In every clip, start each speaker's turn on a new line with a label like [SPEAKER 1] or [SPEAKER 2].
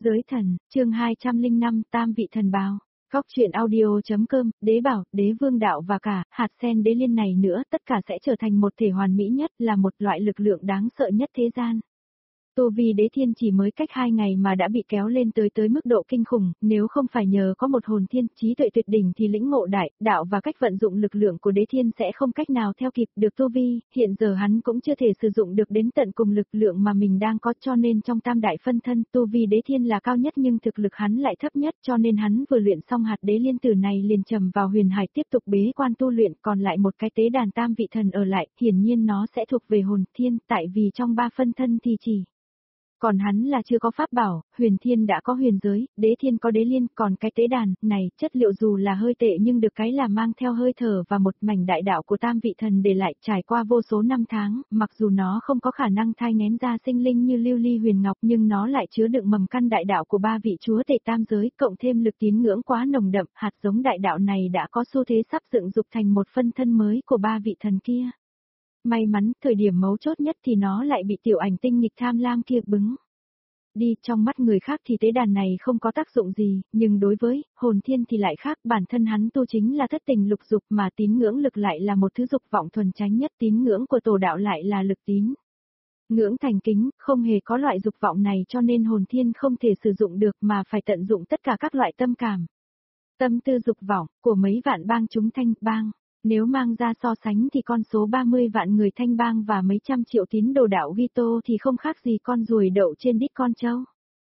[SPEAKER 1] Giới thần, chương 205, Tam vị thần báo. Góc truyện audio.com, đế bảo, đế vương đạo và cả, hạt sen đế liên này nữa, tất cả sẽ trở thành một thể hoàn mỹ nhất, là một loại lực lượng đáng sợ nhất thế gian. Tu vi đế thiên chỉ mới cách 2 ngày mà đã bị kéo lên tới mức độ kinh khủng, nếu không phải nhờ có một hồn thiên trí tuệ tuyệt đỉnh thì lĩnh ngộ đại, đạo và cách vận dụng lực lượng của đế thiên sẽ không cách nào theo kịp được tu vi, hiện giờ hắn cũng chưa thể sử dụng được đến tận cùng lực lượng mà mình đang có, cho nên trong tam đại phân thân tu vi đế thiên là cao nhất nhưng thực lực hắn lại thấp nhất, cho nên hắn vừa luyện xong hạt đế liên tử này liền trầm vào huyền hải tiếp tục bế quan tu luyện, còn lại một cái tế đàn tam vị thần ở lại, hiển nhiên nó sẽ thuộc về hồn thiên, tại vì trong 3 phân thân thì chỉ còn hắn là chưa có pháp bảo, huyền thiên đã có huyền giới, đế thiên có đế liên, còn cái tế đàn này, chất liệu dù là hơi tệ nhưng được cái là mang theo hơi thở và một mảnh đại đạo của tam vị thần để lại trải qua vô số năm tháng, mặc dù nó không có khả năng thai nghén ra sinh linh như lưu ly huyền ngọc nhưng nó lại chứa đựng mầm căn đại đạo của 3 vị chúa tể tam giới, cộng thêm lực tín ngưỡng quá nồng đậm, hạt giống đại đạo này đã có xu thế sắp dựng dục thành một phân thân mới của 3 vị thần kia. May mắn, thời điểm mấu chốt nhất thì nó lại bị tiểu ảnh tinh nghịch tham lam kia bứng đi, trong mắt người khác thì tế đàn này không có tác dụng gì, nhưng đối với hồn thiên thì lại khác, bản thân hắn tu chính là thất tình lục dục mà tín ngưỡng lực lại là một thứ dục vọng thuần chánh nhất, tín ngưỡng của tổ đạo lại là lực tín ngưỡng thành kính, không hề có loại dục vọng này cho nên hồn thiên không thể sử dụng được mà phải tận dụng tất cả các loại tâm cảm, tâm tư dục vọng của mấy vạn bang chúng thanh bang. Nếu mang ra so sánh thì con số 30 vạn người thanh bang và mấy trăm triệu tín đồ đạo Kitô thì không khác gì con ruồi đậu trên đít con trâu.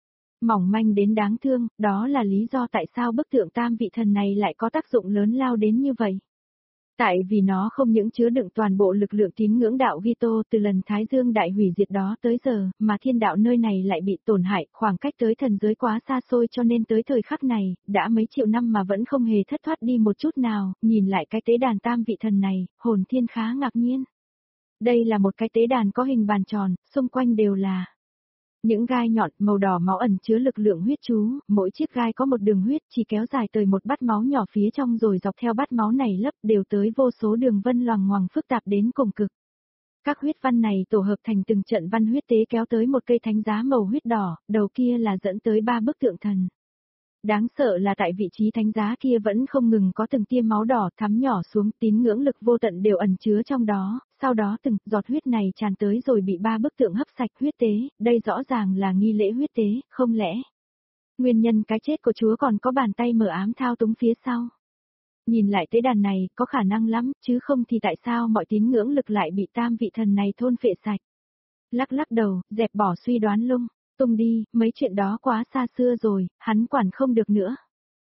[SPEAKER 1] Mỏng manh đến đáng thương, đó là lý do tại sao bức tượng tam vị thần này lại có tác dụng lớn lao đến như vậy. Tại vì nó không những chứa đựng toàn bộ lực lượng tín ngưỡng đạo Kitô từ lần Thái Dương đại hủy diệt đó tới giờ, mà thiên đạo nơi này lại bị tổn hại, khoảng cách tới thần giới quá xa xôi cho nên tới thời khắc này, đã mấy triệu năm mà vẫn không hề thất thoát đi một chút nào, nhìn lại cái tế đàn tam vị thần này, hồn thiên khá ngạc nhiên. Đây là một cái tế đàn có hình bàn tròn, xung quanh đều là những gai nhọn màu đỏ máu ẩn chứa lực lượng huyết chú, mỗi chiếc gai có một đường huyết chỉ kéo dài tới một bát máu nhỏ phía trong rồi dọc theo bát máu này lấp đều tới vô số đường vân loằng ngoằng phức tạp đến cùng cực. Các huyết văn này tổ hợp thành từng trận văn huyết tế kéo tới một cây thánh giá màu huyết đỏ, đầu kia là dẫn tới 3 bức tượng thần. Đáng sợ là tại vị trí thánh giá kia vẫn không ngừng có từng tia máu đỏ thắm nhỏ xuống, tín ngưỡng lực vô tận đều ẩn chứa trong đó, sau đó từng giọt huyết này tràn tới rồi bị 3 bức tượng hấp sạch huyết tế, đây rõ ràng là nghi lễ huyết tế, không lẽ nguyên nhân cái chết của Chúa còn có bàn tay mờ ám thao túng phía sau. Nhìn lại tế đàn này, có khả năng lắm, chứ không thì tại sao mọi tín ngưỡng lực lại bị tam vị thần này thôn phệ sạch. Lắc lắc đầu, dẹp bỏ suy đoán lung tung đi, mấy chuyện đó quá xa xưa rồi, hắn quản không được nữa.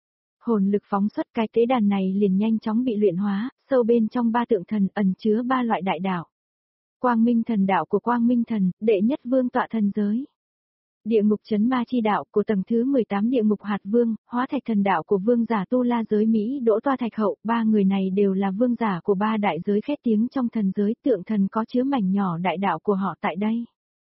[SPEAKER 1] Hồn lực phóng xuất cái tế đàn này liền nhanh chóng bị luyện hóa, sâu bên trong 3 tượng thần ẩn chứa 3 loại đại đạo. Quang minh thần đạo của Quang Minh Thần, đệ nhất vương tọa thần giới. Địa ngục chấn ma chi đạo của tầng thứ 18 địa ngục hạt vương, hóa thạch thần đạo của vương giả tu la giới Mỹ Đỗ Toa Thạch Hậu, 3 người này đều là vương giả của 3 đại giới khét tiếng trong thần giới, tượng thần có chứa mảnh nhỏ đại đạo của họ tại đây.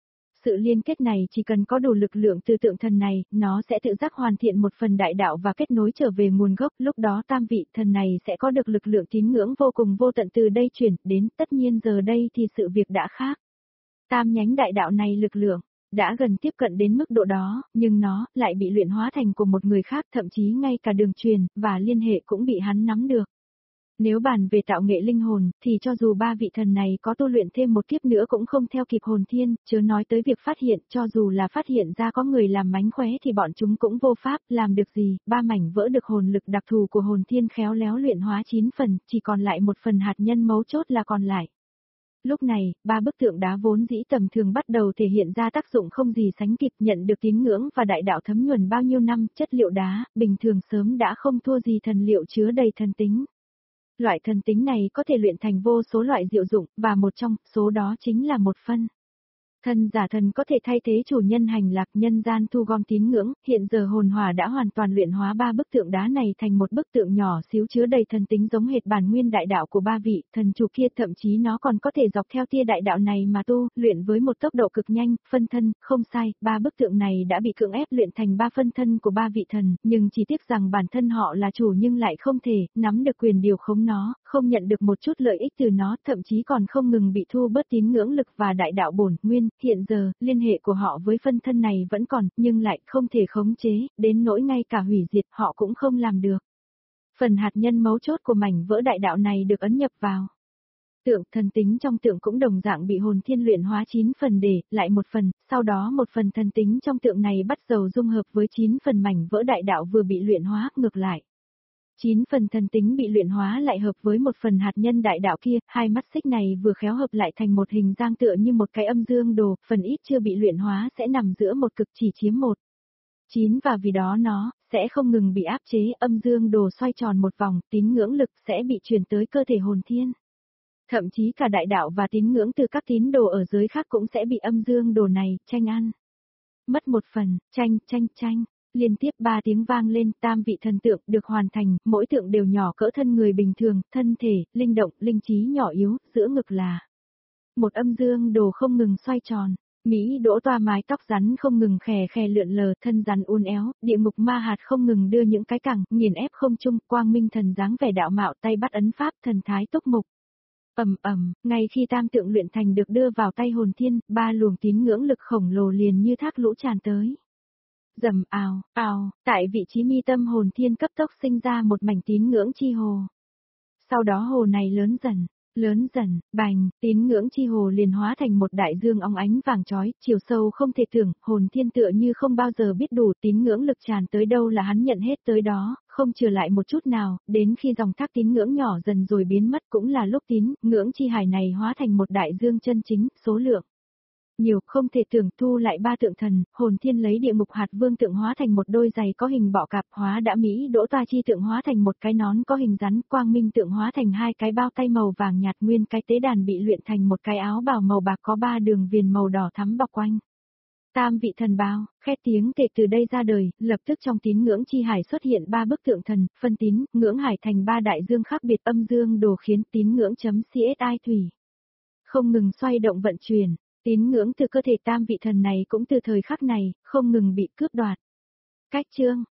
[SPEAKER 1] Sự liên kết này chỉ cần có đủ lực lượng từ tượng thần này, nó sẽ tự giác hoàn thiện một phần đại đạo và kết nối trở về nguồn gốc, lúc đó tam vị thần này sẽ có được lực lượng tín ngưỡng vô cùng vô tận từ đây chuyển đến, tất nhiên giờ đây thì sự việc đã khác. Tam nhánh đại đạo này lực lượng đã gần tiếp cận đến mức độ đó, nhưng nó lại bị luyện hóa thành của một người khác, thậm chí ngay cả đường truyền và liên hệ cũng bị hắn nắm được. Nếu bàn về tạo nghệ linh hồn, thì cho dù 3 vị thần này có tu luyện thêm một kiếp nữa cũng không theo kịp hồn thiên, chớ nói tới việc phát hiện, cho dù là phát hiện ra có người làm mánh khóe thì bọn chúng cũng vô pháp làm được gì, 3 mảnh vỡ được hồn lực đặc thù của hồn thiên khéo léo luyện hóa 9 phần, chỉ còn lại một phần hạt nhân mấu chốt là còn lại. Lúc này, 3 bức tượng đá vốn dĩ tầm thường bắt đầu thể hiện ra tác dụng không gì sánh kịp, nhận được tín ngưỡng và đại đạo thấm nhuần bao nhiêu năm, chất liệu đá, bình thường sớm đã không thua gì thần liệu chứa đầy thần tính. Loại thần tính này có thể luyện thành vô số loại diệu dụng, và một trong số đó chính là một phân thân giả thần có thể thay thế chủ nhân hành lạc nhân gian thu gom tín ngưỡng, hiện giờ hồn hỏa đã hoàn toàn luyện hóa 3 bức tượng đá này thành một bức tượng nhỏ xíu chứa đầy thần tính giống hệt bản nguyên đại đạo của 3 vị thần chủ kia, thậm chí nó còn có thể dọc theo tia đại đạo này mà tu, luyện với một tốc độ cực nhanh, phân thân, không sai, 3 bức tượng này đã bị cưỡng ép luyện thành 3 phân thân của 3 vị thần, nhưng chỉ tiếc rằng bản thân họ là chủ nhưng lại không thể nắm được quyền điều khống nó, không nhận được một chút lợi ích từ nó, thậm chí còn không ngừng bị thu bớt tín ngưỡng lực và đại đạo bổn nguyên, hiện giờ, liên hệ của họ với phân thân này vẫn còn, nhưng lại không thể khống chế, đến nỗi ngay cả hủy diệt họ cũng không làm được. Phần hạt nhân mấu chốt của mảnh vỡ đại đạo này được ấn nhập vào. Tượng thần tính trong tượng cũng đồng dạng bị hồn thiên luyện hóa 9 phần để lại một phần, sau đó một phần thần tính trong tượng này bắt đầu dung hợp với 9 phần mảnh vỡ đại đạo vừa bị luyện hóa, ngược lại. 9 phần thần tính bị luyện hóa lại hợp với một phần hạt nhân đại đạo kia, hai mắt xích này vừa khéo hợp lại thành một hình dáng tựa như một cái âm dương đồ, phần ít chưa bị luyện hóa sẽ nằm giữa một cực chỉ chiếm một. 9 và vì đó nó sẽ không ngừng bị áp chế, âm dương đồ xoay tròn một vòng, tín ngưỡng lực sẽ bị truyền tới cơ thể hồn thiên. Thậm chí cả đại đạo và tín ngưỡng từ các tín đồ ở giới khác cũng sẽ bị âm dương đồ này tranh ăn. Mất một phần, tranh. Liên tiếp 3 tiếng vang lên, tam vị thần tượng được hoàn thành, mỗi tượng đều nhỏ cỡ thân người bình thường, thân thể, linh động, linh trí nhỏ yếu, giữa ngực là một âm dương đồ không ngừng xoay tròn. Mỹ đỗ toa mái tóc rắn không ngừng khè khè lượn lờ, thân rắn uốn éo, địa ngục ma hạt không ngừng đưa những cái cẳng, nghiền ép không trung, quang minh thần dáng vẻ đạo mạo tay bắt ấn pháp thần thái túc mục. Ngay khi tam tượng luyện thành được đưa vào tay hồn thiên, 3 luồng tín ngưỡng lực khổng lồ liền như thác lũ tràn tới. Rầm ào, tại vị trí mi tâm hồn thiên cấp tốc sinh ra một mảnh tín ngưỡng chi hồ. Sau đó hồ này lớn dần, bành, tín ngưỡng chi hồ liền hóa thành một đại dương óng ánh vàng chói, chiều sâu không thể tưởng, hồn thiên tựa như không bao giờ biết đủ, tín ngưỡng lực tràn tới đâu là hắn nhận hết tới đó, không trừ lại một chút nào, đến khi dòng thác tín ngưỡng nhỏ dần rồi biến mất cũng là lúc tín ngưỡng chi hải này hóa thành một đại dương chân chính, số lượng nhiều, không thể tưởng, thu lại 3 tượng thần, hồn thiên lấy địa ngục hạt vương tượng hóa thành một đôi giày có hình bọ cạp, hóa đã Mỹ đỗ toa chi tượng hóa thành một cái nón có hình rắn, quang minh tượng hóa thành 2 cái bao tay màu vàng nhạt, nguyên cái tế đàn bị luyện thành một cái áo bào màu bạc có 3 đường viền màu đỏ thắm bọc quanh. Tam vị thần bao, khét tiếng kể từ đây ra đời, lập tức trong tín ngưỡng chi hải xuất hiện 3 bức tượng thần, phân tín, ngưỡng hải thành 3 đại dương khác biệt, âm dương đồ khiến tín ngưỡng.csi thủy không ngừng xoay động vận chuyển. Tín ngưỡng từ cơ thể tam vị thần này cũng từ thời khắc này, không ngừng bị cướp đoạt. Cách chương